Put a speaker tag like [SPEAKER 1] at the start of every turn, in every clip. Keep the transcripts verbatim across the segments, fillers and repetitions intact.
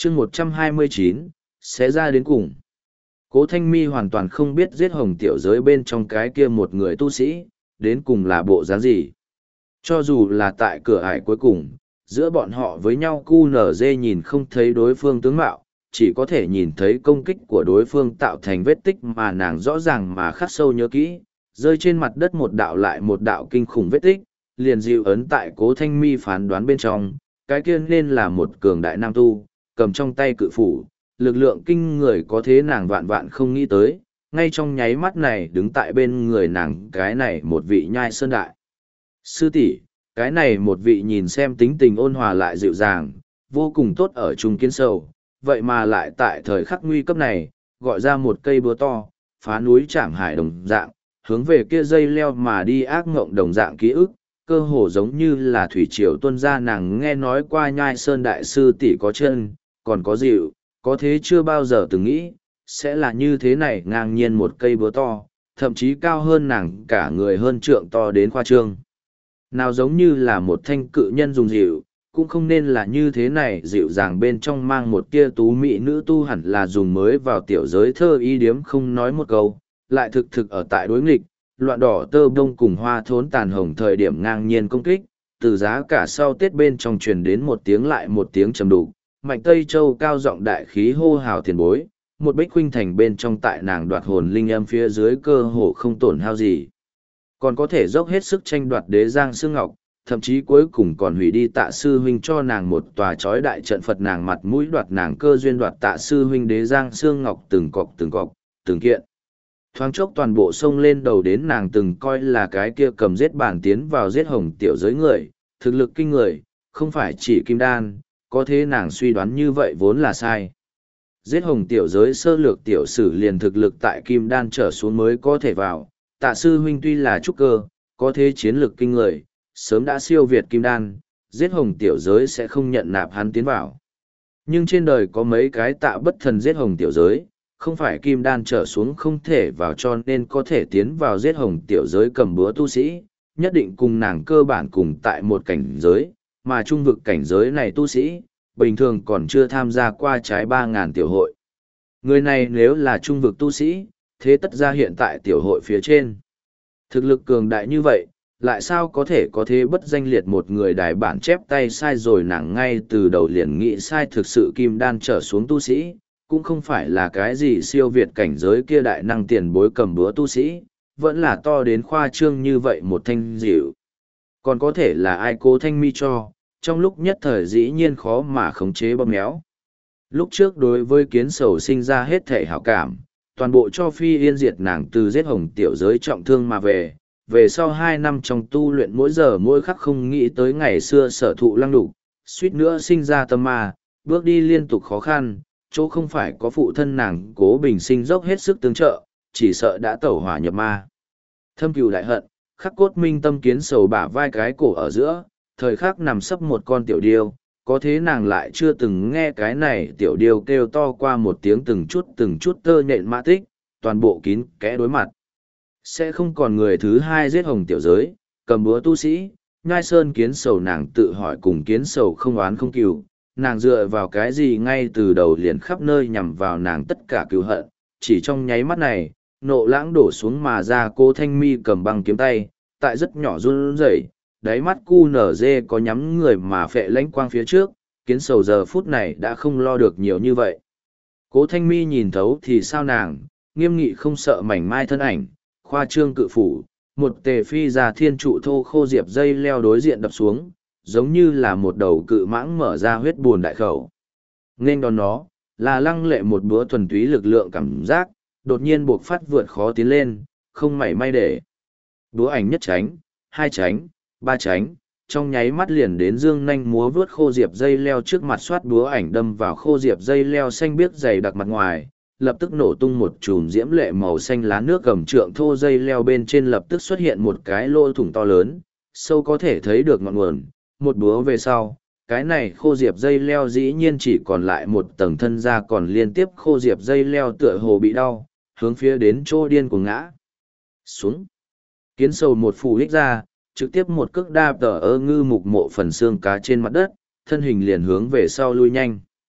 [SPEAKER 1] chương một trăm hai mươi chín, sẽ ra đến cùng. Cố Thanh Mi hoàn toàn không biết giết hồng tiểu giới bên trong cái kia một người tu sĩ, đến cùng là bộ dáng gì. Cho dù là tại cửa ải cuối cùng, giữa bọn họ với nhau cu nở dê nhìn không thấy đối phương tướng mạo, chỉ có thể nhìn thấy công kích của đối phương tạo thành vết tích mà nàng rõ ràng mà khắc sâu nhớ kỹ, rơi trên mặt đất một đạo lại một đạo kinh khủng vết tích, liền dịu ấn tại Cố Thanh Mi phán đoán bên trong, cái kia nên là một cường đại nam tu, cầm trong tay cự phủ, lực lượng kinh người có thế nàng vạn vạn không nghĩ tới, ngay trong nháy mắt này đứng tại bên người nàng cái này một vị nhai sơn đại. Sư tỷ, cái này một vị nhìn xem tính tình ôn hòa lại dịu dàng, vô cùng tốt ở chung kiến sầu, vậy mà lại tại thời khắc nguy cấp này, gọi ra một cây búa to, phá núi chạm hải đồng dạng, hướng về kia dây leo mà đi ác ngộng đồng dạng ký ức, cơ hồ giống như là thủy triều tuân ra. Nàng nghe nói qua nhai sơn đại sư tỷ có chân, còn có dịu, có thế chưa bao giờ từng nghĩ, sẽ là như thế này ngang nhiên một cây búa to, thậm chí cao hơn nàng cả người hơn trượng to đến khoa trương. Nào giống như là một thanh cự nhân dùng dịu, cũng không nên là như thế này dịu dàng bên trong mang một tia tú mỹ nữ tu hẳn là dùng mới vào tiểu giới thơ y điếm không nói một câu, lại thực thực ở tại đối nghịch, loạn đỏ tơ bông cùng hoa thốn tàn hồng thời điểm ngang nhiên công kích, từ giá cả sau Tết bên trong truyền đến một tiếng lại một tiếng trầm đục, Mạnh Tây Châu cao giọng đại khí hô hào tiền bối, một bích huynh thành bên trong tại nàng đoạt hồn linh âm phía dưới cơ hồ không tổn hao gì. Còn có thể dốc hết sức tranh đoạt đế giang xương ngọc, thậm chí cuối cùng còn hủy đi tạ sư huynh cho nàng một tòa chói đại trận Phật nàng mặt mũi đoạt nàng cơ duyên đoạt tạ sư huynh đế giang xương ngọc từng cọc từng cọc, từng kiện. Thoáng chốc toàn bộ sông lên đầu đến nàng từng coi là cái kia cầm giết bản tiến vào giết hồng tiểu giới người, thực lực kinh người, không phải chỉ kim đan, có thế nàng suy đoán như vậy vốn là sai. Giết hồng tiểu giới sơ lược tiểu sử liền thực lực tại kim đan trở xuống mới có thể vào, tạ sư huynh tuy là trúc cơ, có thế chiến lực kinh người, sớm đã siêu việt kim đan, giết hồng tiểu giới sẽ không nhận nạp hắn tiến vào. Nhưng trên đời có mấy cái tạ bất thần giết hồng tiểu giới, không phải kim đan trở xuống không thể vào cho nên có thể tiến vào giết hồng tiểu giới cầm búa tu sĩ, nhất định cùng nàng cơ bản cùng tại một cảnh giới, mà trung vực cảnh giới này tu sĩ, bình thường còn chưa tham gia qua trái ba ngàn tiểu hội. Người này nếu là trung vực tu sĩ, thế tất ra hiện tại tiểu hội phía trên. Thực lực cường đại như vậy, lại sao có thể có thế bất danh liệt một người đài bản chép tay sai rồi nàng ngay từ đầu liền nghĩ sai thực sự kim đan trở xuống tu sĩ, cũng không phải là cái gì siêu việt cảnh giới kia đại năng tiền bối cầm búa tu sĩ, vẫn là to đến khoa trương như vậy một thanh dịu. Còn có thể là ai Cố Thanh Mi cho, trong lúc nhất thời dĩ nhiên khó mà khống chế bóp méo. Lúc trước đối với kiến sầu sinh ra hết thể hảo cảm, toàn bộ cho phi yên diệt nàng từ giết hồng tiểu giới trọng thương mà về, về sau hai năm trong tu luyện mỗi giờ mỗi khắc không nghĩ tới ngày xưa sở thụ lăng đục, suýt nữa sinh ra tâm ma, bước đi liên tục khó khăn, chỗ không phải có phụ thân nàng Cố Bình Sinh dốc hết sức tương trợ, chỉ sợ đã tẩu hỏa nhập ma. Thâm cừu đại hận, khắc cốt minh tâm kiến sầu bả vai cái cổ ở giữa, thời khắc nằm sấp một con tiểu điêu, có thế nàng lại chưa từng nghe cái này tiểu điêu kêu to qua một tiếng từng chút từng chút tơ nhện mã tích, toàn bộ kín kẽ đối mặt. Sẽ không còn người thứ hai giết hồng tiểu giới, cầm búa tu sĩ, nhai sơn kiến sầu nàng tự hỏi cùng kiến sầu không oán không cừu, nàng dựa vào cái gì ngay từ đầu liền khắp nơi nhằm vào nàng tất cả cừu hận, chỉ trong nháy mắt này, nộ lãng đổ xuống mà ra Cố Thanh Mi cầm băng kiếm tay, tại rất nhỏ run rẩy, đáy mắt cu nở dê có nhắm người mà phệ lãnh quang phía trước, kiến sầu giờ phút này đã không lo được nhiều như vậy. Cố Thanh Mi nhìn thấu thì sao nàng, nghiêm nghị không sợ mảnh mai thân ảnh, khoa trương cự phủ, một tề phi ra thiên trụ thô khô diệp dây leo đối diện đập xuống, giống như là một đầu cự mãng mở ra huyết buồn đại khẩu. Nên đón nó, là lăng lệ một búa thuần túy lực lượng cảm giác, đột nhiên buộc phát vượt khó tiến lên, không mảy may để. Búa ảnh nhất tránh, hai tránh, ba tránh, trong nháy mắt liền đến dương nanh múa vướt khô diệp dây leo trước mặt xoát búa ảnh đâm vào khô diệp dây leo xanh biếc dày đặc mặt ngoài, lập tức nổ tung một chùm diễm lệ màu xanh lá nước gầm trượng thô dây leo bên trên lập tức xuất hiện một cái lỗ thủng to lớn, sâu có thể thấy được ngọn nguồn, một búa về sau. Cái này khô diệp dây leo dĩ nhiên chỉ còn lại một tầng thân da còn liên tiếp khô diệp dây leo tựa hồ bị đau, hướng phía đến chỗ điên của ngã. Xuống. Kiến sầu một phù hích ra, trực tiếp một cước đạp tờ ơ ngư mục mộ phần xương cá trên mặt đất, thân hình liền hướng về sau lui nhanh.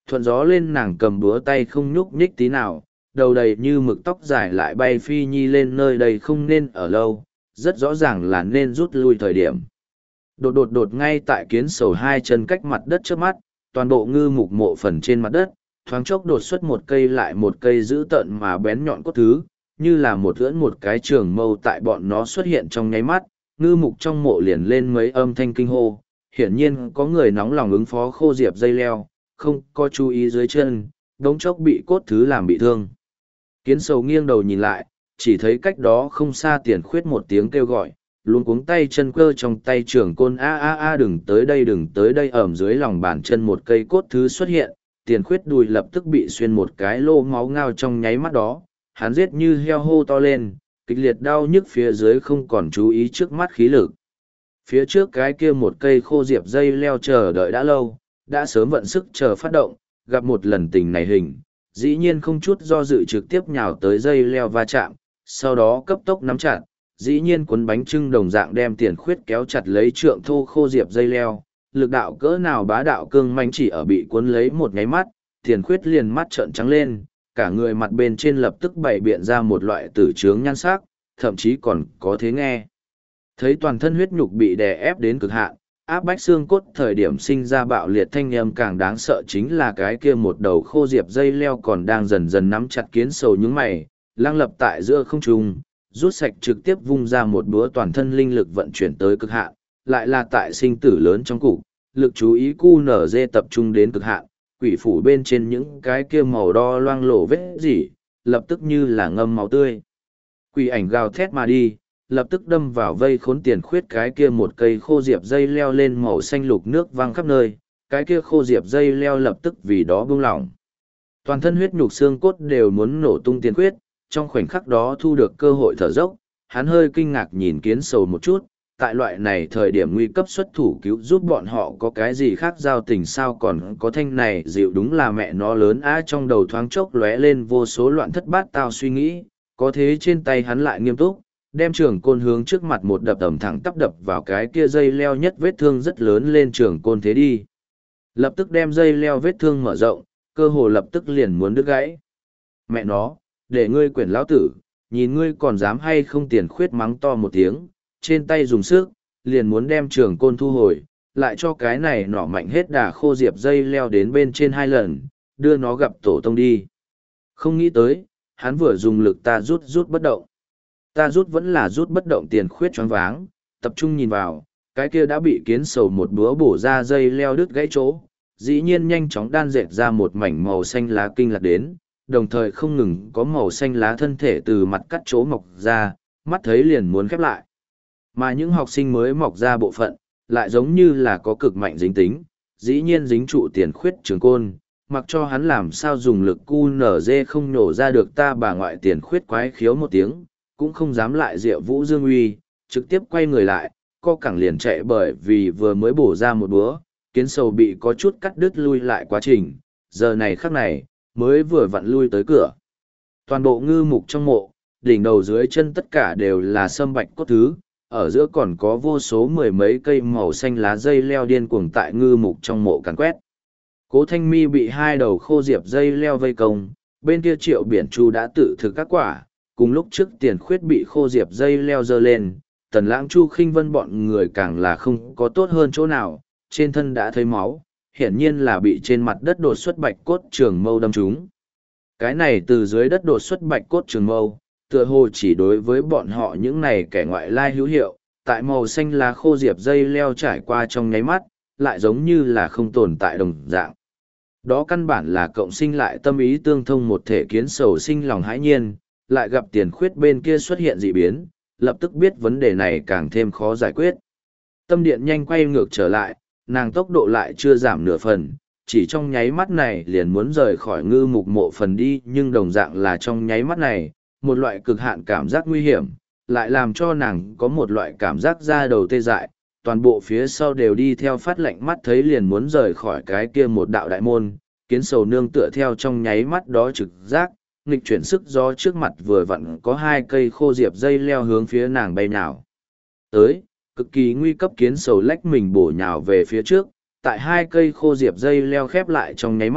[SPEAKER 1] Thuận gió lên nàng cầm búa tay không nhúc nhích tí nào, đầu đầy như mực tóc dài lại bay phi nhi lên nơi đây không nên ở lâu, rất rõ ràng là nên rút lui thời điểm. Đột đột đột ngay tại kiến sầu hai chân cách mặt đất trước mắt, toàn bộ ngư mục mộ phần trên mặt đất, thoáng chốc đột xuất một cây lại một cây dữ tợn mà bén nhọn cốt thứ, như là một ưỡn một cái trường mâu tại bọn nó xuất hiện trong nháy mắt, ngư mục trong mộ liền lên mấy âm thanh kinh hô, hiển nhiên có người nóng lòng ứng phó khô diệp dây leo, không có chú ý dưới chân, đống chốc bị cốt thứ làm bị thương. Kiến sầu nghiêng đầu nhìn lại, chỉ thấy cách đó không xa Tiền Khuyết một tiếng kêu gọi, luôn cuống tay chân cơ trong tay trường côn a a a đừng tới đây đừng tới đây ẩm dưới lòng bàn chân một cây cốt thứ xuất hiện, Tiền Khuyết đùi lập tức bị xuyên một cái lô máu ngao trong nháy mắt đó, hắn giết như heo hô to lên, kịch liệt đau nhức phía dưới không còn chú ý trước mắt khí lực. Phía trước cái kia một cây khô diệp dây leo chờ đợi đã lâu, đã sớm vận sức chờ phát động, gặp một lần tình này hình, dĩ nhiên không chút do dự trực tiếp nhào tới dây leo va chạm, sau đó cấp tốc nắm chặt, dĩ nhiên cuốn bánh trưng đồng dạng đem Tiền Khuyết kéo chặt lấy trượng thô khô diệp dây leo, lực đạo cỡ nào bá đạo cương manh chỉ ở bị cuốn lấy một nháy mắt, Tiền Khuyết liền mắt trợn trắng lên, cả người mặt bên trên lập tức bày biện ra một loại tử trướng nhan sắc, thậm chí còn có thế nghe. Thấy toàn thân huyết nhục bị đè ép đến cực hạn, áp bách xương cốt thời điểm sinh ra bạo liệt thanh âm càng đáng sợ chính là cái kia một đầu khô diệp dây leo còn đang dần dần nắm chặt kiến sầu những mày, lang lập tại giữa không trung, rút sạch trực tiếp vung ra một búa toàn thân linh lực vận chuyển tới cực hạn, lại là tại sinh tử lớn trong cục, lực chú ý cu nở dê tập trung đến cực hạn, quỷ phủ bên trên những cái kia màu đo loang lổ vết gì, lập tức như là ngâm máu tươi. Quỷ ảnh gào thét mà đi, lập tức đâm vào vây khốn Tiền Khuyết cái kia một cây khô diệp dây leo lên màu xanh lục nước văng khắp nơi, cái kia khô diệp dây leo lập tức vì đó buông lỏng. Toàn thân huyết nhục xương cốt đều muốn nổ tung Tiền Khuyết, trong khoảnh khắc đó thu được cơ hội thở dốc, hắn hơi kinh ngạc nhìn kiến sầu một chút, tại loại này thời điểm nguy cấp xuất thủ cứu giúp bọn họ có cái gì khác giao tình sao còn có thanh này dịu đúng là mẹ nó lớn á trong đầu thoáng chốc lóe lên vô số loạn thất bát tao suy nghĩ, có thế trên tay hắn lại nghiêm túc, đem trường côn hướng trước mặt một đập tầm thẳng tắp đập vào cái kia dây leo nhất vết thương rất lớn lên trường côn thế đi. Lập tức đem dây leo vết thương mở rộng, cơ hồ lập tức liền muốn đứt gãy. Mẹ nó, để ngươi quyển lão tử, nhìn ngươi còn dám hay không Tiền Khuyết mắng to một tiếng, trên tay dùng sức, liền muốn đem trường côn thu hồi, lại cho cái này nỏ mạnh hết đà khô diệp dây leo đến bên trên hai lần, đưa nó gặp tổ tông đi. Không nghĩ tới, hắn vừa dùng lực ta rút rút bất động. Ta rút vẫn là rút bất động Tiền Khuyết choáng váng, tập trung nhìn vào, cái kia đã bị kiến sầu một búa bổ ra dây leo đứt gãy chỗ, dĩ nhiên nhanh chóng đan dệt ra một mảnh màu xanh lá kinh lạc đến, đồng thời không ngừng có màu xanh lá thân thể từ mặt cắt chỗ mọc ra, mắt thấy liền muốn khép lại. Mà những học sinh mới mọc ra bộ phận, lại giống như là có cực mạnh dính tính, dĩ nhiên dính trụ Tiền Khuyết trường côn, mặc cho hắn làm sao dùng lực cu nở dê không nổ ra được ta bà ngoại Tiền Khuyết quái khiếu một tiếng, cũng không dám lại diệu vũ dương uy, trực tiếp quay người lại, co cẳng liền chạy bởi vì vừa mới bổ ra một búa, kiến sầu bị có chút cắt đứt lui lại quá trình, giờ này khắc này, mới vừa vặn lui tới cửa. Toàn bộ ngư mục trong mộ, đỉnh đầu dưới chân tất cả đều là sâm bạch cốt thứ, ở giữa còn có vô số mười mấy cây màu xanh lá dây leo điên cuồng tại ngư mục trong mộ càn quét. Cố Thanh Mi bị hai đầu khô diệp dây leo vây công, bên kia Triệu Biển Chu đã tự thực các quả, cùng lúc trước Tiền Khuyết bị khô diệp dây leo dơ lên, Tần Lãng Chu Khinh Vân bọn người càng là không có tốt hơn chỗ nào, trên thân đã thấy máu, hiển nhiên là bị trên mặt đất đột xuất bạch cốt trường mâu đâm trúng. Cái này từ dưới đất đột xuất bạch cốt trường mâu, tựa hồ chỉ đối với bọn họ những này kẻ ngoại lai hữu hiệu, tại màu xanh lá khô diệp dây leo trải qua trong nháy mắt, lại giống như là không tồn tại đồng dạng. Đó căn bản là cộng sinh lại tâm ý tương thông một thể kiến sầu sinh lòng hãi nhiên, lại gặp Tiền Khuyết bên kia xuất hiện dị biến, lập tức biết vấn đề này càng thêm khó giải quyết. Tâm điện nhanh quay ngược trở lại, nàng tốc độ lại chưa giảm nửa phần, chỉ trong nháy mắt này liền muốn rời khỏi ngư mục mộ phần đi nhưng đồng dạng là trong nháy mắt này, một loại cực hạn cảm giác nguy hiểm, lại làm cho nàng có một loại cảm giác da đầu tê dại, toàn bộ phía sau đều đi theo phát lạnh mắt thấy liền muốn rời khỏi cái kia một đạo đại môn, kiến sầu nương tựa theo trong nháy mắt đó trực giác, nghịch chuyển sức gió trước mặt vừa vặn có hai cây khô diệp dây leo hướng phía nàng bay nào. Tới, cực kỳ nguy cấp kiến sầu lách mình bổ nhào về phía trước, tại hai cây khô diệp dây leo khép lại trong nháy mắt,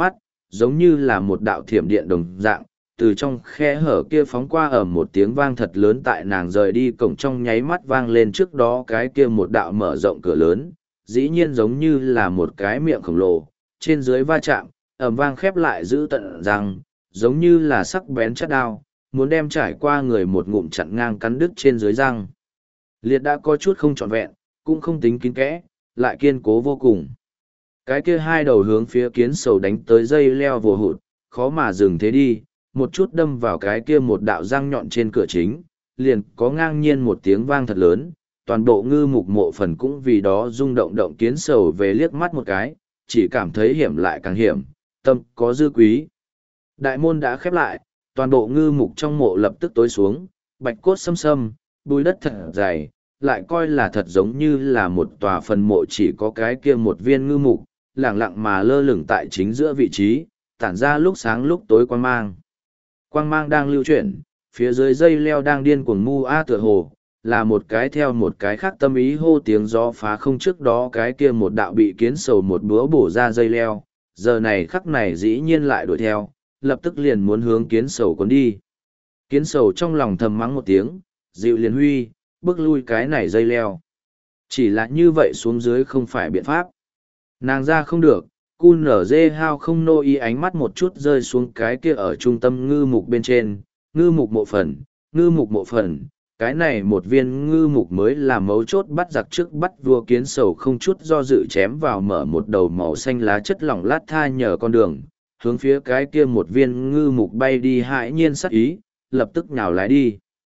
[SPEAKER 1] giống như là một đạo thiểm điện đồng dạng, từ trong khe hở kia phóng qua ở một tiếng vang thật lớn tại nàng rời đi cổng trong nháy mắt vang lên trước đó cái kia một đạo mở rộng cửa lớn, dĩ nhiên giống như là một cái miệng khổng lồ, trên dưới va chạm, ầm vang khép lại giữ tận răng, giống như là sắc bén chát đao, muốn đem trải qua người một ngụm chặn ngang cắn đứt trên dưới răng. Liệt đã có chút không trọn vẹn, cũng không tính kín kẽ, lại kiên cố vô cùng. Cái kia hai đầu hướng phía kiến sầu đánh tới dây leo vồ hụt, khó mà dừng thế đi, một chút đâm vào cái kia một đạo răng nhọn trên cửa chính, liền có ngang nhiên một tiếng vang thật lớn, toàn bộ ngư mục mộ phần cũng vì đó rung động động kiến sầu về liếc mắt một cái, chỉ cảm thấy hiểm lại càng hiểm, tâm có dư quý. Đại môn đã khép lại, toàn bộ ngư mục trong mộ lập tức tối xuống, bạch cốt xâm xâm, bùi đất thật dày, lại coi là thật giống như là một tòa phần mộ chỉ có cái kia một viên ngư mục, lẳng lặng mà lơ lửng tại chính giữa vị trí, tản ra lúc sáng lúc tối quang mang. Quang mang đang lưu chuyển, phía dưới dây leo đang điên cuồng mu a tựa hồ, là một cái theo một cái khác tâm ý hô tiếng gió phá không trước đó cái kia một đạo bị kiến sầu một búa bổ ra dây leo, giờ này khắc này dĩ nhiên lại đuổi theo, lập tức liền muốn hướng kiến sầu cuốn đi. Kiến sầu trong lòng thầm mắng một tiếng, dịu liền huy, bước lui cái này dây leo. Chỉ là như vậy xuống dưới không phải biện pháp. Nàng ra không được, cu nở dê hao không nô ý ánh mắt một chút rơi xuống cái kia ở trung tâm ngư mục bên trên, ngư mục mộ phần, ngư mục mộ phần, cái này một viên ngư mục mới là mấu chốt bắt giặc trước bắt vua kiến sầu không chút do dự chém vào mở một đầu màu xanh lá chất lỏng lát tha nhờ con đường, hướng phía cái kia một viên ngư mục bay đi hãi nhiên sắc ý, lập tức nhào lái đi.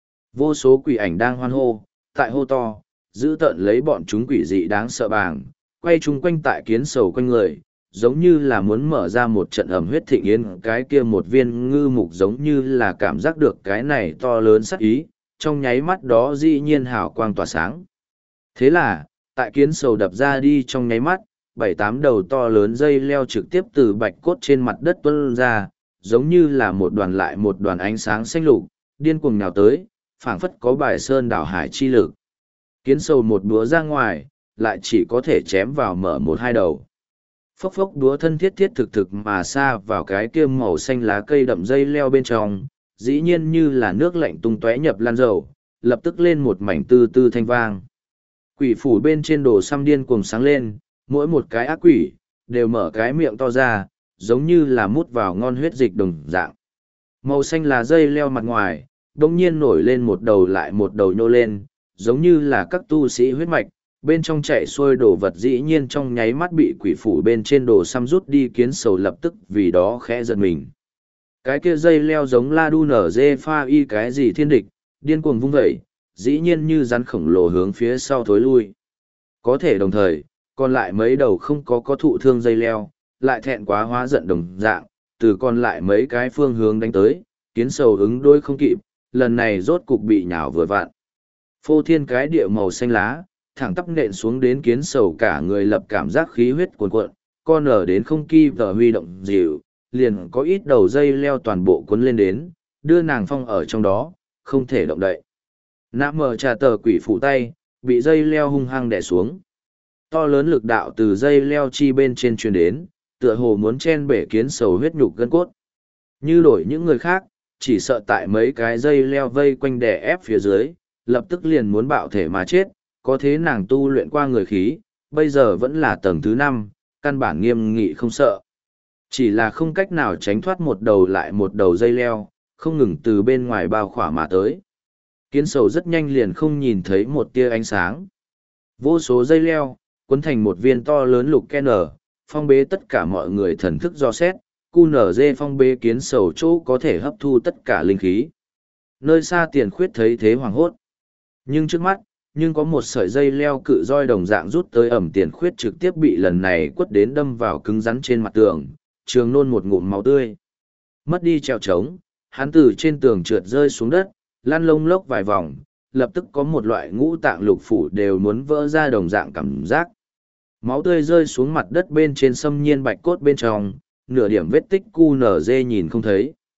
[SPEAKER 1] Vô số quỷ ảnh đang hoan hô, tại hô to, giữ tợn lấy bọn chúng quỷ dị đáng sợ bàng, quay chung quanh tại kiến sầu quanh người, giống như là muốn mở ra một trận ẩm huyết thịnh yến, cái kia một viên ngư mục giống như là cảm giác được cái này to lớn sắc ý, trong nháy mắt đó dĩ nhiên hào quang tỏa sáng. Thế là, tại kiến sầu đập ra đi trong nháy mắt, bảy tám đầu to lớn dây leo trực tiếp từ bạch cốt trên mặt đất tuôn ra, giống như là một đoàn lại một đoàn ánh sáng xanh lục, điên cuồng nhào tới, phảng phất có bài sơn đảo hải chi lực. Kiến sầu một búa ra ngoài, lại chỉ có thể chém vào mở một hai đầu. Phốc phốc đúa thân thiết thiết thực thực mà xa vào cái kia màu xanh lá cây đậm dây leo bên trong, dĩ nhiên như là nước lạnh tung tóe nhập lan dầu, lập tức lên một mảnh tư tư thanh vang. Quỷ phủ bên trên đồ xăm điên cuồng sáng lên, mỗi một cái ác quỷ, đều mở cái miệng to ra, giống như là mút vào ngon huyết dịch đồng dạng. Màu xanh lá dây leo mặt ngoài, đông nhiên nổi lên một đầu lại một đầu nhô lên, giống như là các tu sĩ huyết mạch, bên trong chạy xuôi đồ vật dĩ nhiên trong nháy mắt bị quỷ phủ bên trên đồ xăm rút đi kiến sầu lập tức vì đó khẽ giật mình. Cái kia dây leo giống la đu nở dê pha y cái gì thiên địch, điên cuồng vung vẩy, dĩ nhiên như rắn khổng lồ hướng phía sau thối lui. Có thể đồng thời, còn lại mấy đầu không có có thụ thương dây leo, lại thẹn quá hóa giận đồng dạng, từ còn lại mấy cái phương hướng đánh tới, kiến sầu ứng đôi không kịp, lần này rốt cục bị nhào vừa vặn. Phô thiên cái địa màu xanh lá, thẳng tắp nện xuống đến kiến sầu cả người lập cảm giác khí huyết cuồn cuộn, con ở đến không kỳ vờ huy động dịu, liền có ít đầu dây leo toàn bộ cuốn lên đến, đưa nàng phong ở trong đó, không thể động đậy. Nã mờ trà tờ quỷ phủ tay, bị dây leo hung hăng đè xuống. To lớn lực đạo từ dây leo chi bên trên truyền đến, tựa hồ muốn chen bể kiến sầu huyết nhục gân cốt. Như đổi những người khác, chỉ sợ tại mấy cái dây leo vây quanh đè ép phía dưới, lập tức liền muốn bạo thể mà chết, có thế nàng tu luyện qua người khí, bây giờ vẫn là tầng thứ năm, căn bản nghiêm nghị không sợ. Chỉ là không cách nào tránh thoát một đầu lại một đầu dây leo, không ngừng từ bên ngoài bao khỏa mà tới. Kiến sầu rất nhanh liền không nhìn thấy một tia ánh sáng. Vô số dây leo, cuốn thành một viên to lớn lục ken nở, phong bế tất cả mọi người thần thức do xét, cu nở dê phong bế kiến sầu chỗ có thể hấp thu tất cả linh khí. Nơi xa tiền khuyết thấy thế hoàng hốt. Nhưng trước mắt, nhưng có một sợi dây leo cự roi đồng dạng rút tới ẩm tiền khuyết trực tiếp bị lần này quất đến đâm vào cứng rắn trên mặt tường, trường nôn một ngụm máu tươi. Mất đi treo trống, hắn từ trên tường trượt rơi xuống đất, lăn lông lốc vài vòng, lập tức có một loại ngũ tạng lục phủ đều muốn vỡ ra đồng dạng cảm giác. Máu tươi rơi xuống mặt đất bên trên xâm nhiên bạch cốt bên trong, nửa điểm vết tích cu nở dê nhìn không thấy.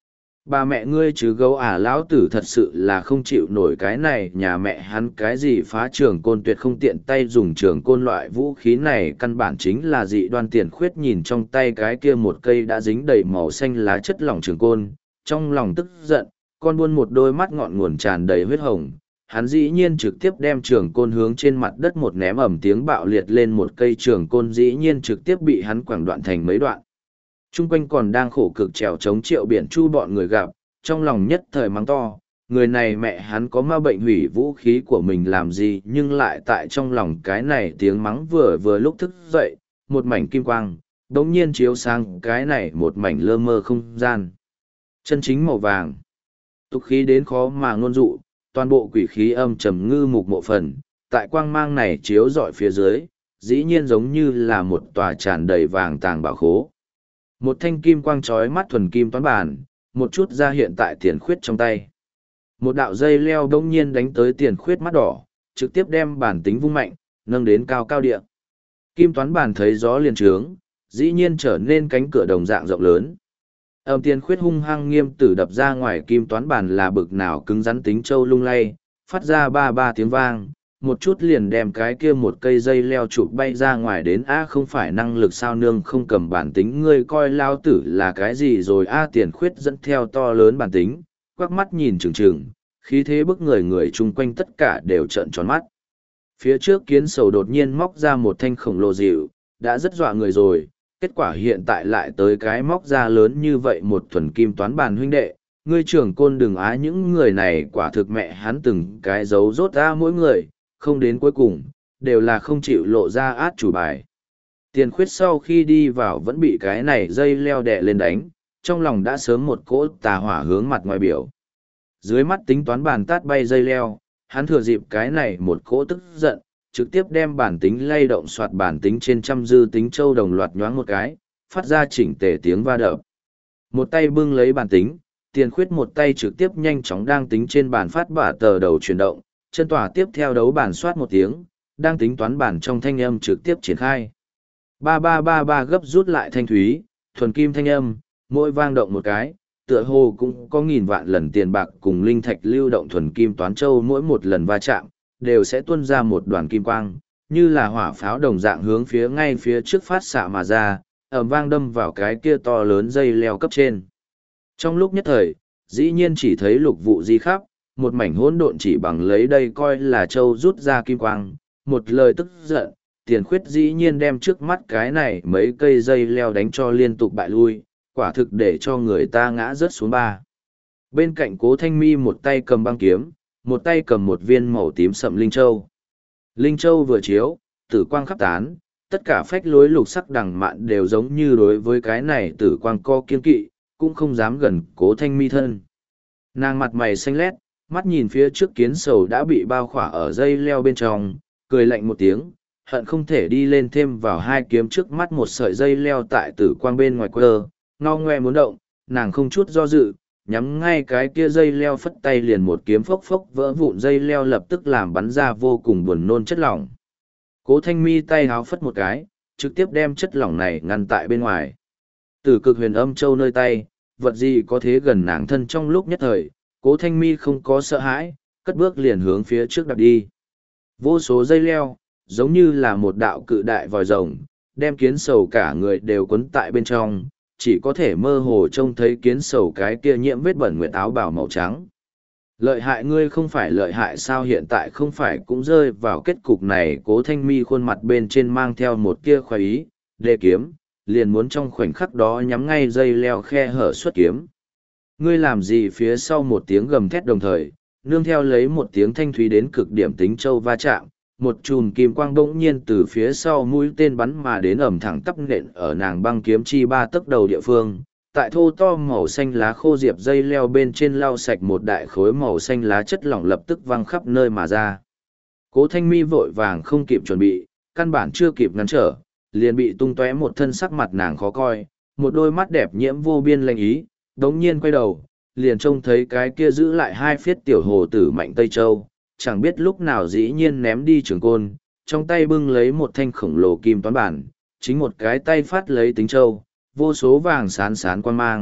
[SPEAKER 1] Bà mẹ ngươi chứ gấu à, lão tử thật sự là không chịu nổi cái này, nhà mẹ hắn cái gì phá trường côn tuyệt không tiện tay dùng trường côn, loại vũ khí này căn bản chính là dị đoan. Tiền khuyết nhìn trong tay cái kia một cây đã dính đầy màu xanh lá chất lỏng trường côn, trong lòng tức giận, con buôn một đôi mắt ngọn nguồn tràn đầy huyết hồng. Hắn dĩ nhiên trực tiếp đem trường côn hướng trên mặt đất một ném, ầm tiếng bạo liệt lên, một cây trường côn dĩ nhiên trực tiếp bị hắn quẳng đoạn thành mấy đoạn. Trung quanh còn đang khổ cực trèo chống Triệu Biển Chu bọn người gặp, trong lòng nhất thời mắng to, người này mẹ hắn có ma bệnh, hủy vũ khí của mình làm gì, nhưng lại tại trong lòng cái này tiếng mắng vừa vừa lúc thức dậy, một mảnh kim quang, đống nhiên chiếu sang cái này một mảnh lơ mơ không gian. Chân chính màu vàng, tục khí đến khó mà ngôn dụ, toàn bộ quỷ khí âm trầm ngư mục mộ phần, tại quang mang này chiếu rọi phía dưới, dĩ nhiên giống như là một tòa tràn đầy vàng tàng bảo khố. Một thanh kim quang trói mắt thuần kim toán bản, một chút ra hiện tại Tiền Khuyết trong tay. Một đạo dây leo đông nhiên đánh tới Tiền Khuyết mắt đỏ, trực tiếp đem bản tính vung mạnh, nâng đến cao cao địa. Kim toán bản thấy gió liền trướng, dĩ nhiên trở nên cánh cửa đồng dạng rộng lớn. Âm Tiền Khuyết hung hăng nghiêm tử đập ra ngoài kim toán bản là bực nào cứng rắn, tính châu lung lay, phát ra ba ba tiếng vang, một chút liền đem cái kia một cây dây leo chụp bay ra ngoài đến. A không phải năng lực sao, nương không cầm bản tính, ngươi coi lao tử là cái gì rồi a. Tiền Khuyết dẫn theo to lớn bản tính, quắc mắt nhìn trừng trừng, khí thế bức người, người chung quanh tất cả đều trợn tròn mắt. Phía trước Kiến Sầu đột nhiên móc ra một thanh khổng lồ dịu, đã rất dọa người rồi, kết quả hiện tại lại tới cái móc ra lớn như vậy một thuần kim toán bàn. Huynh đệ, ngươi trưởng côn đừng á, những người này quả thực mẹ hắn từng cái dấu rốt ra mỗi người, không đến cuối cùng, đều là không chịu lộ ra át chủ bài. Tiền Khuyết sau khi đi vào vẫn bị cái này dây leo đè lên đánh, trong lòng đã sớm một cỗ tà hỏa hướng mặt ngoài biểu. Dưới mắt tính toán bàn tát bay dây leo, hắn thừa dịp cái này một cỗ tức giận, trực tiếp đem bản tính lay động, soạt bản tính trên trăm dư tính châu đồng loạt nhoáng một cái, phát ra chỉnh tề tiếng va đập. Một tay bưng lấy bản tính, Tiền Khuyết một tay trực tiếp nhanh chóng đang tính trên bàn phát bả tờ đầu chuyển động, chân tòa tiếp theo đấu bản soát một tiếng, đang tính toán bản trong thanh âm trực tiếp triển khai. Ba ba ba ba gấp rút lại thanh thúy, thuần kim thanh âm, mỗi vang động một cái, tựa hồ cũng có nghìn vạn lần tiền bạc cùng linh thạch lưu động. Thuần kim toán châu mỗi một lần va chạm, đều sẽ tuôn ra một đoàn kim quang, như là hỏa pháo đồng dạng hướng phía ngay phía trước phát xạ mà ra, ầm vang đâm vào cái kia to lớn dây leo cấp trên. Trong lúc nhất thời, dĩ nhiên chỉ thấy lục vụ di khắp, một mảnh hỗn độn chỉ bằng lấy đây coi là châu rút ra kim quang, một lời tức giận, Tiền Khuyết dĩ nhiên đem trước mắt cái này mấy cây dây leo đánh cho liên tục bại lui, quả thực để cho người ta ngã rớt xuống ba. Bên cạnh Cố Thanh Mi một tay cầm băng kiếm, một tay cầm một viên màu tím sậm linh châu. Linh châu vừa chiếu, tử quang khắp tán, tất cả phách lối lục sắc đằng mạn đều giống như đối với cái này tử quang co kiên kỵ, cũng không dám gần Cố Thanh Mi thân. Nàng mặt mày xanh lét, mắt nhìn phía trước Kiến Sầu đã bị bao khỏa ở dây leo bên trong, cười lạnh một tiếng, hận không thể đi lên thêm vào hai kiếm. Trước mắt một sợi dây leo tại tử quang bên ngoài quơ, ngao ngoe muốn động, nàng không chút do dự, nhắm ngay cái kia dây leo phất tay liền một kiếm phốc phốc vỡ vụn dây leo, lập tức làm bắn ra vô cùng buồn nôn chất lỏng. Cố Thanh Mi tay háo phất một cái, trực tiếp đem chất lỏng này ngăn tại bên ngoài. Tử Cực Huyền Âm Châu nơi tay, vật gì có thế gần nàng thân. Trong lúc nhất thời, Cố Thanh Mi không có sợ hãi, cất bước liền hướng phía trước đạp đi. Vô số dây leo, giống như là một đạo cự đại vòi rồng, đem Kiến Sầu cả người đều quấn tại bên trong, chỉ có thể mơ hồ trông thấy Kiến Sầu cái kia nhiễm vết bẩn nguyệt áo bào màu trắng. Lợi hại ngươi không phải lợi hại sao, hiện tại không phải cũng rơi vào kết cục này. Cố Thanh Mi khuôn mặt bên trên mang theo một tia khoái ý, đề kiếm, liền muốn trong khoảnh khắc đó nhắm ngay dây leo khe hở xuất kiếm. Ngươi làm gì? Phía sau một tiếng gầm thét đồng thời, nương theo lấy một tiếng thanh thúy đến cực điểm tính châu va chạm, một chùm kim quang bỗng nhiên từ phía sau mũi tên bắn mà đến, ẩm thẳng tắp nện ở nàng băng kiếm chi ba tấc đầu địa phương. Tại thô to màu xanh lá khô diệp dây leo bên trên lau sạch một đại khối màu xanh lá chất lỏng lập tức văng khắp nơi mà ra. Cố Thanh Mi vội vàng không kịp chuẩn bị, căn bản chưa kịp ngăn trở, liền bị tung tóe một thân, sắc mặt nàng khó coi, một đôi mắt đẹp nhiễm vô biên lanh ý, đống nhiên quay đầu, liền trông thấy cái kia giữ lại hai phiết tiểu hồ tử Mạnh Tây Châu, chẳng biết lúc nào dĩ nhiên ném đi trường côn, trong tay bưng lấy một thanh khổng lồ kim toán bản, chính một cái tay phát lấy tính châu, vô số vàng sán sán quan mang,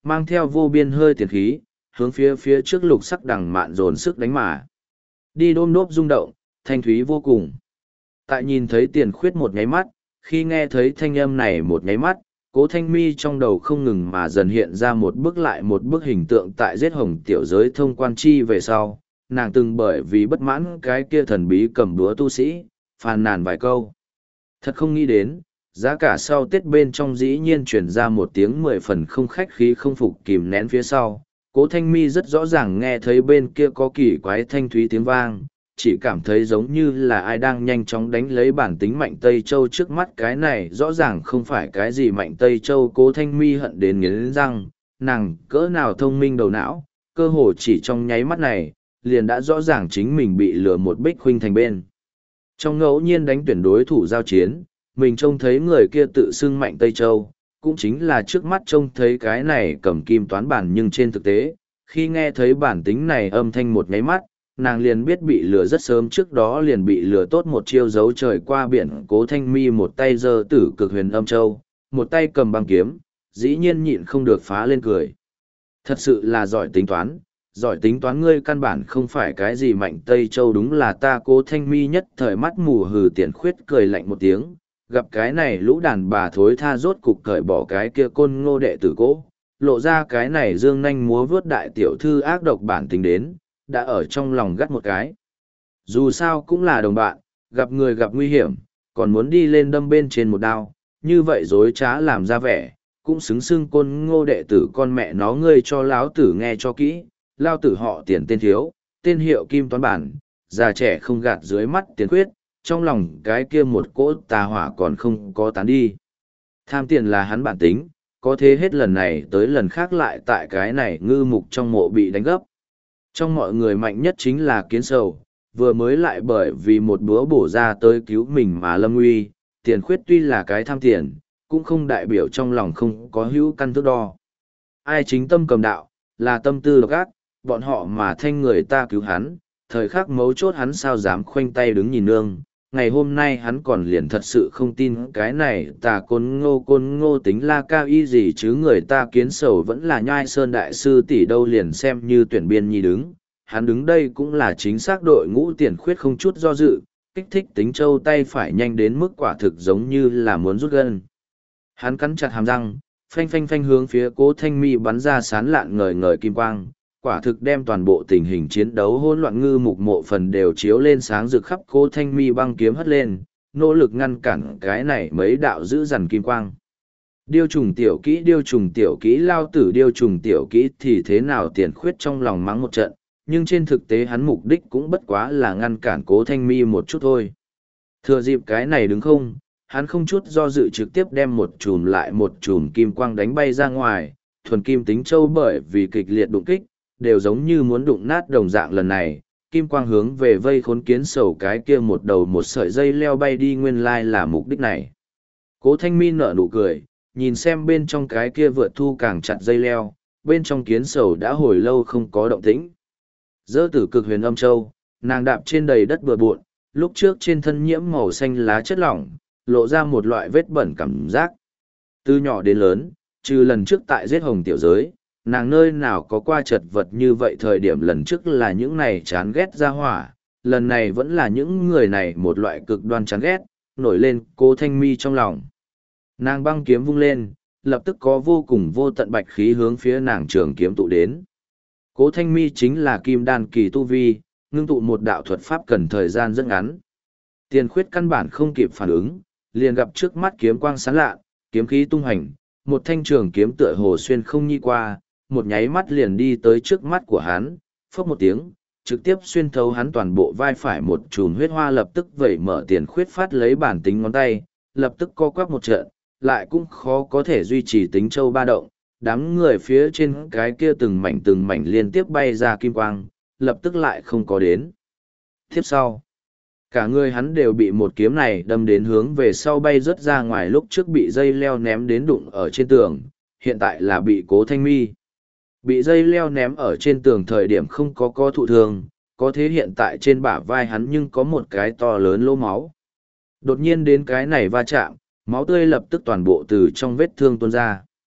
[SPEAKER 1] mang theo vô biên hơi tiền khí, hướng phía phía trước lục sắc đằng mạn dồn sức đánh mà. Đi đôm đốp rung động, thanh thúy vô cùng. Tại nhìn thấy tiền khuyết một nháy mắt, khi nghe thấy thanh âm này một nháy mắt, Cố Thanh Mi trong đầu không ngừng mà dần hiện ra một bức lại một bức hình tượng tại giết hồng tiểu giới thông quan chi về sau, nàng từng bởi vì bất mãn cái kia thần bí cầm đúa tu sĩ, phàn nàn vài câu. Thật không nghĩ đến, giá cả sau Tết bên trong dĩ nhiên truyền ra một tiếng mười phần không khách khí không phục kìm nén phía sau. Cố Thanh Mi rất rõ ràng nghe thấy bên kia có kỳ quái thanh thúy tiếng vang, chỉ cảm thấy giống như là ai đang nhanh chóng đánh lấy bản tính mạnh Tây Châu trước mắt. Cái này rõ ràng không phải cái gì mạnh Tây Châu. Cố Thanh Mi hận đến nghiến răng, nàng cỡ nào thông minh đầu não, cơ hồ chỉ trong nháy mắt này, liền đã rõ ràng chính mình bị lừa một bích huynh thành bên. Trong ngẫu nhiên đánh tuyển đối thủ giao chiến, mình trông thấy người kia tự xưng mạnh Tây Châu, cũng chính là trước mắt trông thấy cái này cầm kim toán bản, nhưng trên thực tế, khi nghe thấy bản tính này âm thanh một nháy mắt, nàng liền biết bị lừa rất sớm, trước đó liền bị lừa tốt một chiêu dấu trời qua biển. Cố Thanh Mi một tay giơ tử cực huyền âm châu, một tay cầm băng kiếm, dĩ nhiên nhịn không được phá lên cười. Thật sự là giỏi tính toán, giỏi tính toán, ngươi căn bản không phải cái gì mạnh Tây Châu, đúng là ta. Cố Thanh Mi nhất thời mắt mù hừ. Tiền khuyết cười lạnh một tiếng, gặp cái này lũ đàn bà thối tha rốt cục cởi bỏ cái kia côn ngô đệ tử Cố, lộ ra cái này dương nanh múa vớt đại tiểu thư ác độc bản tính đến, đã ở trong lòng gắt một cái. Dù sao cũng là đồng bạn, gặp người gặp nguy hiểm, còn muốn đi lên đâm bên trên một đao, như vậy dối trá làm ra vẻ, cũng xứng xưng côn ngô đệ tử. Con mẹ nó, ngươi cho láo tử nghe cho kỹ, lao tử họ Tiền, tên thiếu, tên hiệu kim toán bản, già trẻ không gạt. Dưới mắt Tiền khuyết, trong lòng cái kia một cỗ tà hỏa còn không có tán đi. Tham tiền là hắn bản tính, có thế hết lần này tới lần khác lại tại cái này ngư mục trong mộ bị đánh gấp. Trong mọi người mạnh nhất chính là Kiến Sầu, vừa mới lại bởi vì một búa bổ ra tới cứu mình mà lâm nguy. Tiền khuyết tuy là cái tham tiền, cũng không đại biểu trong lòng không có hữu căn thước đo. Ai chính tâm cầm đạo, là tâm tư độc ác, bọn họ mà thanh người ta cứu hắn, thời khắc mấu chốt hắn sao dám khoanh tay đứng nhìn nương. Ngày hôm nay hắn còn liền thật sự không tin cái này tà côn ngô côn ngô tính la cao y gì chứ, người ta Kiến Sầu vẫn là nhai sơn đại sư tỷ đâu, liền xem như tuyển biên nhi đứng, hắn đứng đây cũng là chính xác đội ngũ. Tiền khuyết không chút do dự, kích thích tính châu tay phải nhanh đến mức quả thực giống như là muốn rút gân. Hắn cắn chặt hàm răng, phanh phanh phanh hướng phía Cố Thanh Mi bắn ra sán lạn ngời ngời kim quang, quả thực đem toàn bộ tình hình chiến đấu hỗn loạn ngư mục mộ phần đều chiếu lên sáng rực khắp. Cố Thanh Mi băng kiếm hất lên, nỗ lực ngăn cản cái này mấy đạo giữ dằn kim quang. Điêu trùng tiểu kỹ, điêu trùng tiểu kỹ, lao tử điêu trùng tiểu kỹ thì thế nào? Tiền khuyết trong lòng mắng một trận, nhưng trên thực tế hắn mục đích cũng bất quá là ngăn cản Cố Thanh Mi một chút thôi. Thừa dịp cái này đứng không, hắn không chút do dự trực tiếp đem một chùm lại một chùm kim quang đánh bay ra ngoài, thuần kim tính châu bởi vì kịch liệt đụng kích, đều giống như muốn đụng nát đồng dạng. Lần này, kim quang hướng về vây khốn Kiến Sầu cái kia một đầu một sợi dây leo bay đi, nguyên lai là mục đích này. Cố Thanh Mi nở nụ cười, nhìn xem bên trong cái kia vượt thu càng chặt dây leo, bên trong Kiến Sầu đã hồi lâu không có động tĩnh. Giơ tử cực huyền âm châu, nàng đạp trên đầy đất bừa bộn, lúc trước trên thân nhiễm màu xanh lá chất lỏng, lộ ra một loại vết bẩn cảm giác. Từ nhỏ đến lớn, trừ lần trước tại giết hồng tiểu giới, nàng nơi nào có qua chật vật như vậy. Thời điểm lần trước là những này chán ghét ra hỏa, lần này vẫn là những người này một loại cực đoan chán ghét, nổi lên Cố Thanh Mi trong lòng. Nàng băng kiếm vung lên, lập tức có vô cùng vô tận bạch khí hướng phía nàng trường kiếm tụ đến. Cố Thanh Mi chính là kim đan kỳ tu vi, ngưng tụ một đạo thuật pháp cần thời gian rất ngắn. Tiền khuyết căn bản không kịp phản ứng, liền gặp trước mắt kiếm quang sáng lạ, kiếm khí tung hành, một thanh trường kiếm tựa hồ xuyên không nhi qua, một nháy mắt liền đi tới trước mắt của hắn, phốc một tiếng, trực tiếp xuyên thấu hắn toàn bộ vai phải. Một chùm huyết hoa lập tức vẩy mở. Tiền khuyết phát lấy bản tính ngón tay, lập tức co quắp một trận, lại cũng khó có thể duy trì tính châu ba động. Đám người phía trên cái kia từng mảnh từng mảnh liên tiếp bay ra kim quang, lập tức lại không có đến. Tiếp sau, cả người hắn đều bị một kiếm này đâm đến hướng về sau bay rớt ra ngoài. Lúc trước bị dây leo ném đến đụng ở trên tường, hiện tại là bị Cố Thanh Mi. Bị dây leo ném ở trên tường thời điểm không có có thụ thương, có thế hiện tại trên bả vai hắn nhưng có một cái to lớn lỗ máu. Đột nhiên đến cái này va chạm, máu tươi lập tức toàn bộ từ trong vết thương tuôn ra.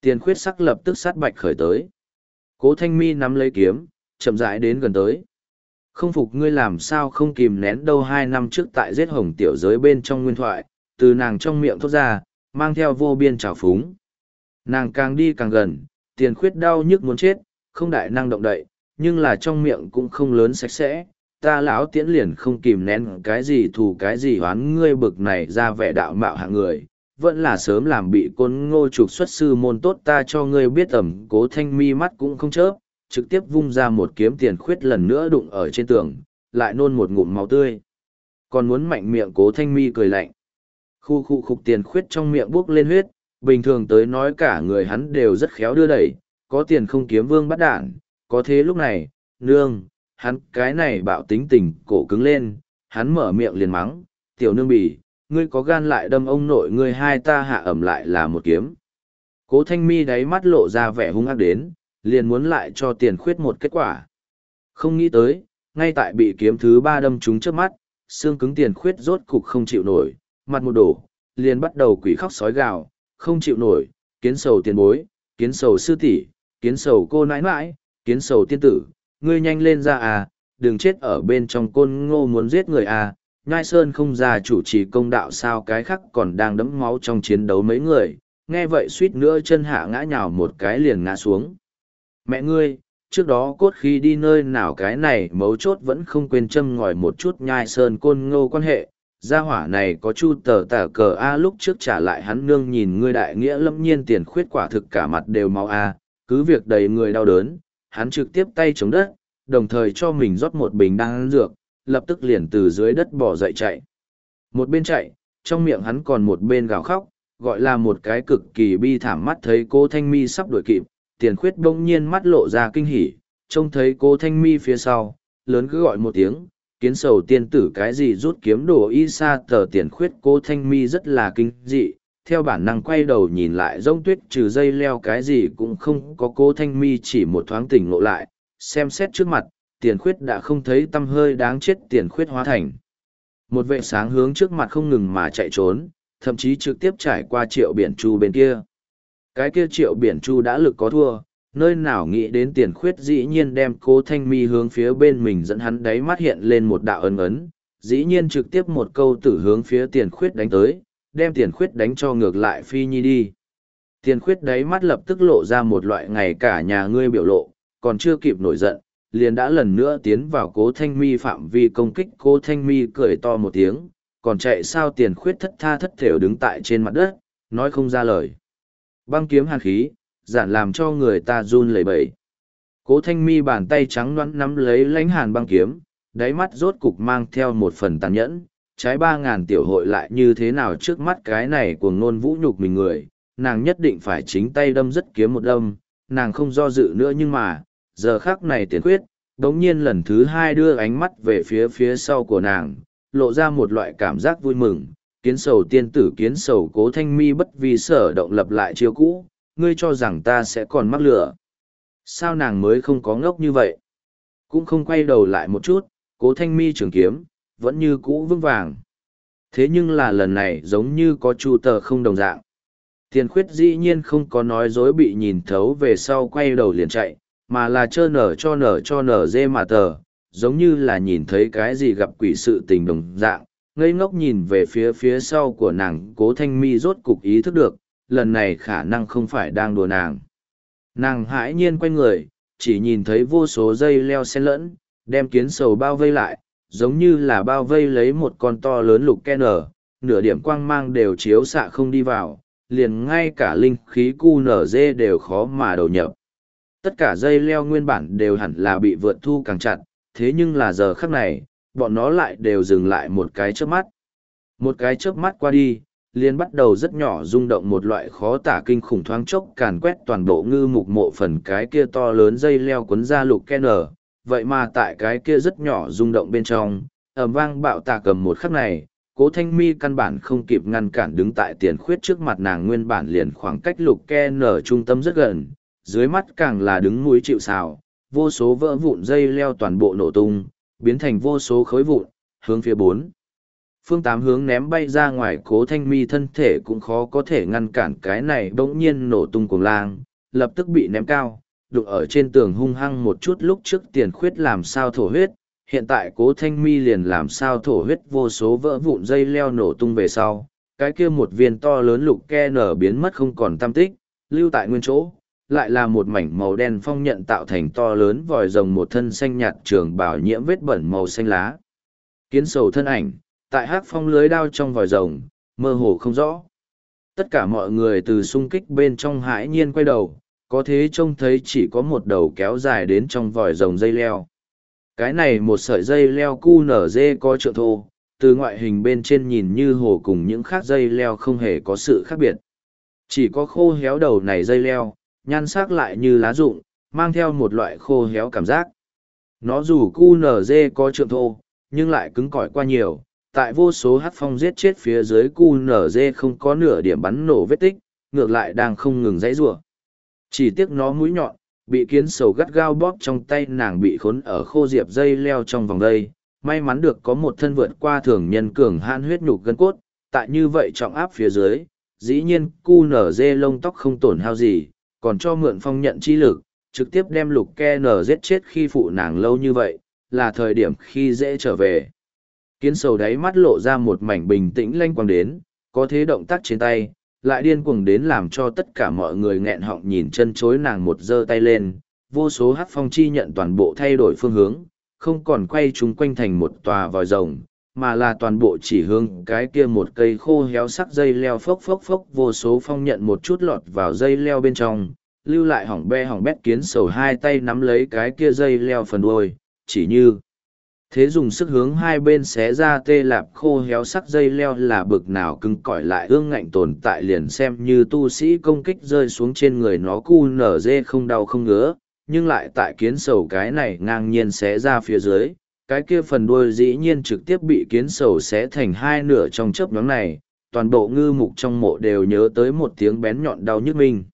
[SPEAKER 1] Tiền khuyết sắc lập tức sát bạch khởi tới. Cố Thanh Mi nắm lấy kiếm, chậm rãi đến gần tới. Không phục ngươi làm sao không kìm nén đâu, hai năm trước tại giết hồng tiểu giới bên trong nguyên thoại, từ nàng trong miệng thốt ra, mang theo vô biên trào phúng. Nàng càng đi càng gần, tiền khuyết đau nhức muốn chết, không đại năng động đậy, nhưng là trong miệng cũng không lớn sạch sẽ. Ta lão tiễn liền không kìm nén cái gì thù cái gì oán ngươi bực này ra vẻ đạo mạo hạng người, vẫn là sớm làm bị côn ngô trục xuất sư môn tốt, ta cho ngươi biết ẩm. Cố Thanh Mi mắt cũng không chớp, trực tiếp vung ra một kiếm, tiền khuyết lần nữa đụng ở trên tường, lại nôn một ngụm máu tươi. Còn muốn mạnh miệng Cố Thanh Mi cười lạnh. Khu khu khục, tiền khuyết trong miệng buốc lên huyết, bình thường tới nói cả người hắn đều rất khéo đưa đẩy, có tiền không kiếm vương bắt đạn, có thế lúc này, nương, hắn cái này bạo tính tình cổ cứng lên, hắn mở miệng liền mắng, tiểu nương bỉ, ngươi có gan lại đâm ông nội ngươi, hai ta hạ ẩm lại là một kiếm. Cố Thanh Mi đáy mắt lộ ra vẻ hung ác đến, liền muốn lại cho tiền khuyết một kết quả. Không nghĩ tới, ngay tại bị kiếm thứ ba đâm trúng trước mắt, xương cứng tiền khuyết rốt cục không chịu nổi, mặt một đổ, liền bắt đầu quỷ khóc sói gào, không chịu nổi, kiến sầu tiền bối, kiến sầu sư tỷ, kiến sầu cô nãi nãi, kiến sầu tiên tử, ngươi nhanh lên ra à, đừng chết ở bên trong côn ngô muốn giết người à, nhai sơn không ra chủ trì công đạo sao, cái khác còn đang đẫm máu trong chiến đấu mấy người, nghe vậy suýt nữa chân hạ ngã nhào một cái liền ngã xuống. Mẹ ngươi, trước đó cốt khi đi nơi nào cái này mấu chốt vẫn không quên châm ngòi một chút nhai sơn côn ngô quan hệ, gia hỏa này có chu tờ tả cờ a, lúc trước trả lại hắn nương nhìn ngươi đại nghĩa lâm nhiên, tiền khuyết quả thực cả mặt đều máu a, cứ việc đầy người đau đớn, hắn trực tiếp tay chống đất, đồng thời cho mình rót một bình đan dược, lập tức liền từ dưới đất bỏ dậy chạy. Một bên chạy, trong miệng hắn còn một bên gào khóc, gọi là một cái cực kỳ bi thảm. Mắt thấy Cố Thanh Mi sắp đuổi kịp, tiền khuyết bỗng nhiên mắt lộ ra kinh hỉ, trông thấy Cố Thanh Mi phía sau, lớn cứ gọi một tiếng, kiến sầu tiên tử cái gì rút kiếm đồ y sa tờ. Tiền khuyết Cố Thanh Mi rất là kinh dị, theo bản năng quay đầu nhìn lại, rông tuyết trừ dây leo cái gì cũng không có. Cố Thanh Mi chỉ một thoáng tỉnh ngộ lại, xem xét trước mặt, tiền khuyết đã không thấy tăm hơi, đáng chết. Tiền khuyết hóa thành một vệ sáng hướng trước mặt không ngừng mà chạy trốn, thậm chí trực tiếp trải qua Triệu Biển Chu bên kia. Cái kia Triệu Biển Chu đã lực có thua, nơi nào nghĩ đến tiền khuyết dĩ nhiên đem Cố Thanh Mi hướng phía bên mình dẫn, hắn đáy mắt hiện lên một đạo ấn ấn, dĩ nhiên trực tiếp một câu tử hướng phía tiền khuyết đánh tới, đem tiền khuyết đánh cho ngược lại phi nhi đi. Tiền khuyết đáy mắt lập tức lộ ra một loại ngày cả nhà ngươi biểu lộ, còn chưa kịp nổi giận, liền đã lần nữa tiến vào Cố Thanh Mi phạm vi công kích. Cố Thanh Mi cười to một tiếng, còn chạy sao? Tiền khuyết thất tha thất thểu đứng tại trên mặt đất, nói không ra lời. Băng kiếm hàn khí, giản làm cho người ta run lẩy bẩy. Cố Thanh Mi bàn tay trắng nõn nắm lấy lãnh hàn băng kiếm, đáy mắt rốt cục mang theo một phần tàn nhẫn. Trái ba ngàn tiểu hội lại như thế nào trước mắt cái này cuồng ngôn vũ nhục mình người, nàng nhất định phải chính tay đâm rất kiếm một đâm, nàng không do dự nữa. Nhưng mà, giờ khắc này tiền khuyết, đống nhiên lần thứ hai đưa ánh mắt về phía phía sau của nàng, lộ ra một loại cảm giác vui mừng. Kiến sầu tiên tử, kiến sầu. Cố Thanh Mi bất vì sở động lập lại chiêu cũ, ngươi cho rằng ta sẽ còn mắc lửa? Sao nàng mới không có ngốc như vậy? Cũng không quay đầu lại một chút, Cố Thanh Mi trường kiếm, vẫn như cũ vững vàng. Thế nhưng là lần này giống như có chu tờ không đồng dạng. Tiền khuyết dĩ nhiên không có nói dối bị nhìn thấu về sau quay đầu liền chạy, mà là trơ nở cho nở cho nở dê mà tờ, giống như là nhìn thấy cái gì gặp quỷ sự tình đồng dạng, ngây ngốc nhìn về phía phía sau của nàng. Cố Thanh Mi rốt cục ý thức được, lần này khả năng không phải đang đùa nàng. Nàng hãi nhiên quay người, chỉ nhìn thấy vô số dây leo xen lẫn, đem kiến sầu bao vây lại, giống như là bao vây lấy một con to lớn lục ke nở, nửa điểm quang mang đều chiếu xạ không đi vào, liền ngay cả linh khí cu nở dê đều khó mà đầu nhập. Tất cả dây leo nguyên bản đều hẳn là bị vượt thu càng chặt, thế nhưng là giờ khắc này, bọn nó lại đều dừng lại một cái chớp mắt. Một cái chớp mắt qua đi, liền bắt đầu rất nhỏ rung động, một loại khó tả kinh khủng thoáng chốc càn quét toàn bộ ngư mục mộ phần. Cái kia to lớn dây leo cuốn ra lục ke nở, vậy mà tại cái kia rất nhỏ rung động bên trong, ầm vang bạo tạc. Cầm một khắc này, Cố Thanh Mi căn bản không kịp ngăn cản, đứng tại tiền khuyết trước mặt nàng nguyên bản liền khoảng cách lục ke nở trung tâm rất gần, dưới mắt càng là đứng núi chịu sào, vô số vỡ vụn dây leo toàn bộ nổ tung, biến thành vô số khối vụn, hướng phía bốn Phương tám hướng ném bay ra ngoài Cố Thanh Mi thân thể cũng khó có thể ngăn cản cái này bỗng nhiên nổ tung cuồng lang, lập tức bị ném cao, đụng ở trên tường hung hăng một chút. Lúc trước Tiền Khuyết làm sao thổ huyết, hiện tại Cố Thanh Mi liền làm sao thổ huyết. Vô số vỡ vụn dây leo nổ tung về sau, cái kia một viên to lớn lục ke nở biến mất không còn tăm tích, lưu tại nguyên chỗ, lại là một mảnh màu đen phong nhận tạo thành to lớn vòi rồng, một thân xanh nhạt trường bảo nhiễm vết bẩn màu xanh lá. Kiến sầu thân ảnh, tại hắc phong lưới đao trong vòi rồng, mơ hồ không rõ. Tất cả mọi người từ xung kích bên trong hãi nhiên quay đầu, có thế trông thấy chỉ có một đầu kéo dài đến trong vòi rồng dây leo. Cái này một sợi dây leo cu nở dê có trượng thô, từ ngoại hình bên trên nhìn như hồ cùng những khác dây leo không hề có sự khác biệt. Chỉ có khô héo đầu này dây leo, nhan sắc lại như lá rụng, mang theo một loại khô héo cảm giác. Nó dù cu nở dê có trượng thô, nhưng lại cứng cỏi qua nhiều. Tại vô số hát phong giết chết phía dưới cu nở dê không có nửa điểm bắn nổ vết tích, ngược lại đang không ngừng dãy rủa. Chỉ tiếc nó mũi nhọn, bị kiến sầu gắt gao bóp trong tay, nàng bị khốn ở khô diệp dây leo trong vòng đây. May mắn được có một thân vượt qua thường nhân cường hãn huyết nhục gân cốt, tại như vậy trọng áp phía dưới, dĩ nhiên cu nở dê lông tóc không tổn hao gì, còn cho mượn phong nhận chi lực, trực tiếp đem lục ke nở giết chết. Khi phụ nàng lâu như vậy, là thời điểm khi dễ trở về. Kiến sầu đáy mắt lộ ra một mảnh bình tĩnh lanh quang đến, có thế động tác trên tay, lại điên cuồng đến làm cho tất cả mọi người nghẹn họng nhìn chân chối. Nàng một giơ tay lên, vô số hắc phong chi nhận toàn bộ thay đổi phương hướng, không còn quay chúng quanh thành một tòa vòi rồng, mà là toàn bộ chỉ hướng cái kia một cây khô héo sắc dây leo. Phốc phốc phốc, vô số phong nhận một chút lọt vào dây leo bên trong, lưu lại hỏng be hỏng bét. Kiến sầu hai tay nắm lấy cái kia dây leo phần đuôi, chỉ như thế dùng sức hướng hai bên xé ra. Tê lạp, khô héo sắc dây leo là bực nào cứng cỏi lại ương ngạnh tồn tại, liền xem như tu sĩ công kích rơi xuống trên người nó cu nở dê không đau không ngứa, nhưng lại tại kiến sầu cái này ngang nhiên xé ra phía dưới, cái kia phần đuôi dĩ nhiên trực tiếp bị kiến sầu xé thành hai nửa. Trong chớp nhoáng này, toàn bộ ngư mục trong mộ đều nhớ tới một tiếng bén nhọn đau nhức mình.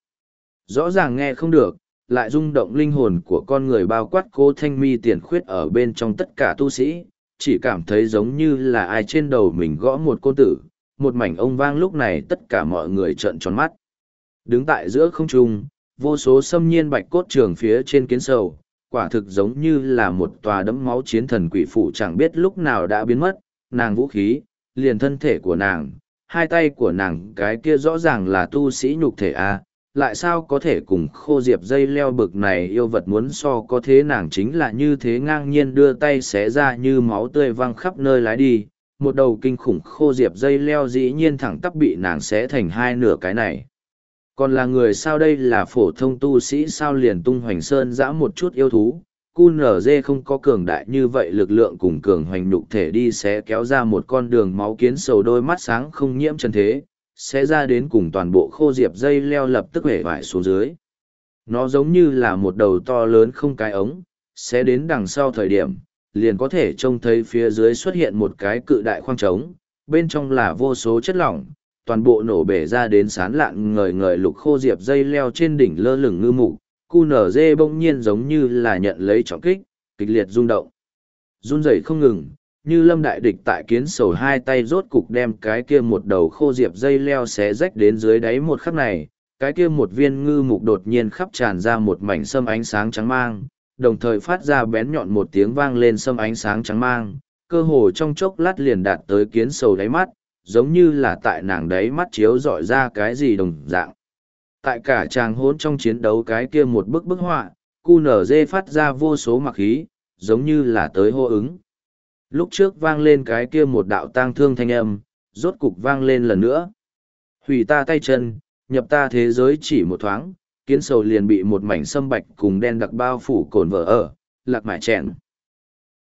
[SPEAKER 1] Rõ ràng nghe không được, lại rung động linh hồn của con người, bao quát Cố Thanh Mi, Tiền Khuyết ở bên trong tất cả tu sĩ, chỉ cảm thấy giống như là ai trên đầu mình gõ một côn tử, một mảnh ông vang. Lúc này tất cả mọi người trợn tròn mắt. Đứng tại giữa không trung, vô số xâm nhiên bạch cốt trường phía trên kiến sầu, quả thực giống như là một tòa đẫm máu chiến thần quỷ phủ, chẳng biết lúc nào đã biến mất. Nàng vũ khí, liền thân thể của nàng, hai tay của nàng, cái kia rõ ràng là tu sĩ nhục thể a, lại sao có thể cùng khô diệp dây leo bực này yêu vật muốn so. Có thế nàng chính là như thế ngang nhiên đưa tay xé ra, như máu tươi văng khắp nơi lái đi. Một đầu kinh khủng khô diệp dây leo dĩ nhiên thẳng tắp bị nàng xé thành hai nửa. Cái này còn là người sao? Đây là phổ thông tu sĩ sao? Liền tung hoành sơn dã một chút yêu thú, cu nở dê không có cường đại như vậy lực lượng cùng cường hoành nhục thể đi xé kéo ra một con đường máu. Kiến sầu đôi mắt sáng không nhiễm trần thế, sẽ ra đến cùng toàn bộ khô diệp dây leo lập tức hể vải xuống dưới. Nó giống như là một đầu to lớn không cái ống, sẽ đến đằng sau thời điểm, liền có thể trông thấy phía dưới xuất hiện một cái cự đại khoang trống, bên trong là vô số chất lỏng, toàn bộ nổ bể ra đến sán lạn ngời ngời. Lục khô diệp dây leo trên đỉnh lơ lửng ngư mục, cu nở dê bỗng nhiên giống như là nhận lấy trọng kích, kịch liệt rung động, run rẩy không ngừng, như lâm đại địch. Tại kiến sầu hai tay rốt cục đem cái kia một đầu khô diệp dây leo xé rách đến dưới đáy một khắc này, cái kia một viên ngư mục đột nhiên khắp tràn ra một mảnh sâm ánh sáng trắng mang, đồng thời phát ra bén nhọn một tiếng vang lên. Sâm ánh sáng trắng mang, cơ hồ trong chốc lát liền đạt tới kiến sầu đáy mắt, giống như là tại nàng đáy mắt chiếu rọi ra cái gì đồng dạng. Tại cả tràng hỗn trong chiến đấu, cái kia một bức bức họa, cu nở dê phát ra vô số mặc khí, giống như là tới hô ứng. Lúc trước vang lên cái kia một đạo tang thương thanh âm, rốt cục vang lên lần nữa. Hủy ta tay chân, nhập ta thế giới chỉ một thoáng, kiến sầu liền bị một mảnh sâm bạch cùng đen đặc bao phủ cồn vỡ ở, lạc mải chèn.